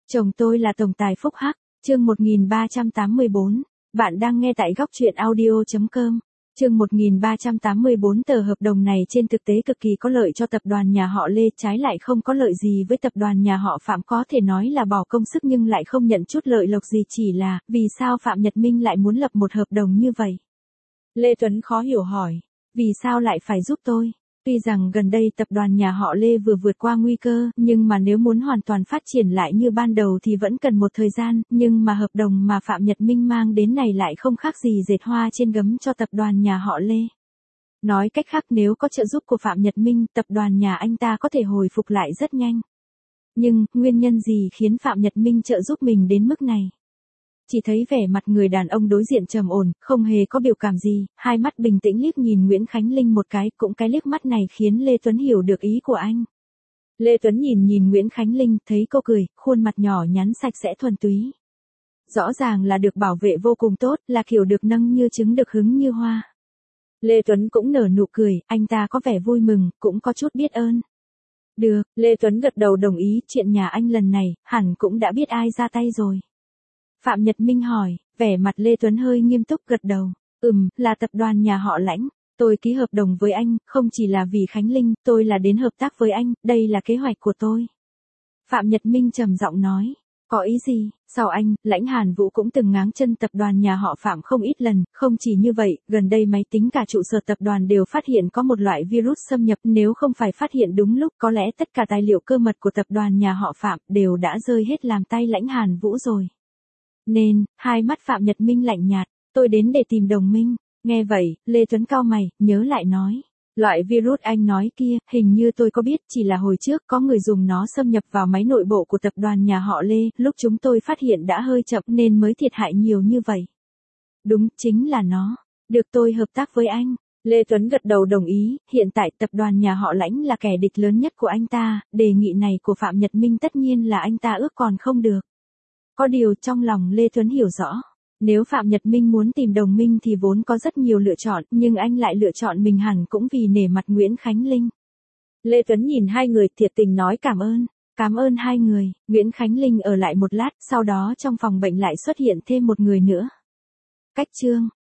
Chồng tôi là tổng tài Phúc Hắc, chương 1384. Bạn đang nghe tại góc truyện audio.com. Chương 1384. Tờ hợp đồng này trên thực tế cực kỳ có lợi cho tập đoàn nhà họ Lê, trái lại không có lợi gì với tập đoàn nhà họ Phạm, có thể nói là bỏ công sức nhưng lại không nhận chút lợi lộc gì, chỉ là, vì sao Phạm Nhật Minh lại muốn lập một hợp đồng như vậy? Lê Tuấn khó hiểu hỏi, vì sao lại phải giúp tôi? Tuy rằng gần đây tập đoàn nhà họ Lê vừa vượt qua nguy cơ, nhưng mà nếu muốn hoàn toàn phát triển lại như ban đầu thì vẫn cần một thời gian, nhưng mà hợp đồng mà Phạm Nhật Minh mang đến này lại không khác gì dệt hoa trên gấm cho tập đoàn nhà họ Lê. Nói cách khác, nếu có trợ giúp của Phạm Nhật Minh, tập đoàn nhà anh ta có thể hồi phục lại rất nhanh. Nhưng, nguyên nhân gì khiến Phạm Nhật Minh trợ giúp mình đến mức này? Chỉ thấy vẻ mặt người đàn ông đối diện trầm ổn, không hề có biểu cảm gì, hai mắt bình tĩnh liếc nhìn Nguyễn Khánh Linh một cái, cũng cái liếc mắt này khiến Lê Tuấn hiểu được ý của anh. Lê Tuấn nhìn Nguyễn Khánh Linh, thấy cô cười, khuôn mặt nhỏ nhắn sạch sẽ thuần túy. Rõ ràng là được bảo vệ vô cùng tốt, là kiểu được nâng như trứng được hứng như hoa. Lê Tuấn cũng nở nụ cười, anh ta có vẻ vui mừng, cũng có chút biết ơn. Được, Lê Tuấn gật đầu đồng ý, chuyện nhà anh lần này, hẳn cũng đã biết ai ra tay rồi. Phạm Nhật Minh hỏi, vẻ mặt Lê Tuấn hơi nghiêm túc gật đầu. Là tập đoàn nhà họ Lãnh. Tôi ký hợp đồng với anh, không chỉ là vì Khánh Linh, tôi là đến hợp tác với anh, đây là kế hoạch của tôi. Phạm Nhật Minh trầm giọng nói, có ý gì? Sau anh, Lãnh Hàn Vũ cũng từng ngáng chân tập đoàn nhà họ Phạm không ít lần, không chỉ như vậy, gần đây máy tính cả trụ sở tập đoàn đều phát hiện có một loại virus xâm nhập, nếu không phải phát hiện đúng lúc, có lẽ tất cả tài liệu cơ mật của tập đoàn nhà họ Phạm đều đã rơi hết làm tay Lãnh Hàn Vũ rồi. Nên, hai mắt Phạm Nhật Minh lạnh nhạt, tôi đến để tìm đồng minh. Nghe vậy, Lê Tuấn cau mày, nhớ lại nói, loại virus anh nói kia, hình như tôi có biết, chỉ là hồi trước có người dùng nó xâm nhập vào máy nội bộ của tập đoàn nhà họ Lê, lúc chúng tôi phát hiện đã hơi chậm nên mới thiệt hại nhiều như vậy. Đúng, chính là nó. Được, tôi hợp tác với anh. Lê Tuấn gật đầu đồng ý, hiện tại tập đoàn nhà họ Lãnh là kẻ địch lớn nhất của anh ta, đề nghị này của Phạm Nhật Minh tất nhiên là anh ta ước còn không được. Có điều trong lòng Lê Tuấn hiểu rõ, nếu Phạm Nhật Minh muốn tìm đồng minh thì vốn có rất nhiều lựa chọn, nhưng anh lại lựa chọn mình hẳn cũng vì nể mặt Nguyễn Khánh Linh. Lê Tuấn nhìn hai người thiệt tình nói cảm ơn hai người. Nguyễn Khánh Linh ở lại một lát, sau đó trong phòng bệnh lại xuất hiện thêm một người nữa. Cách chương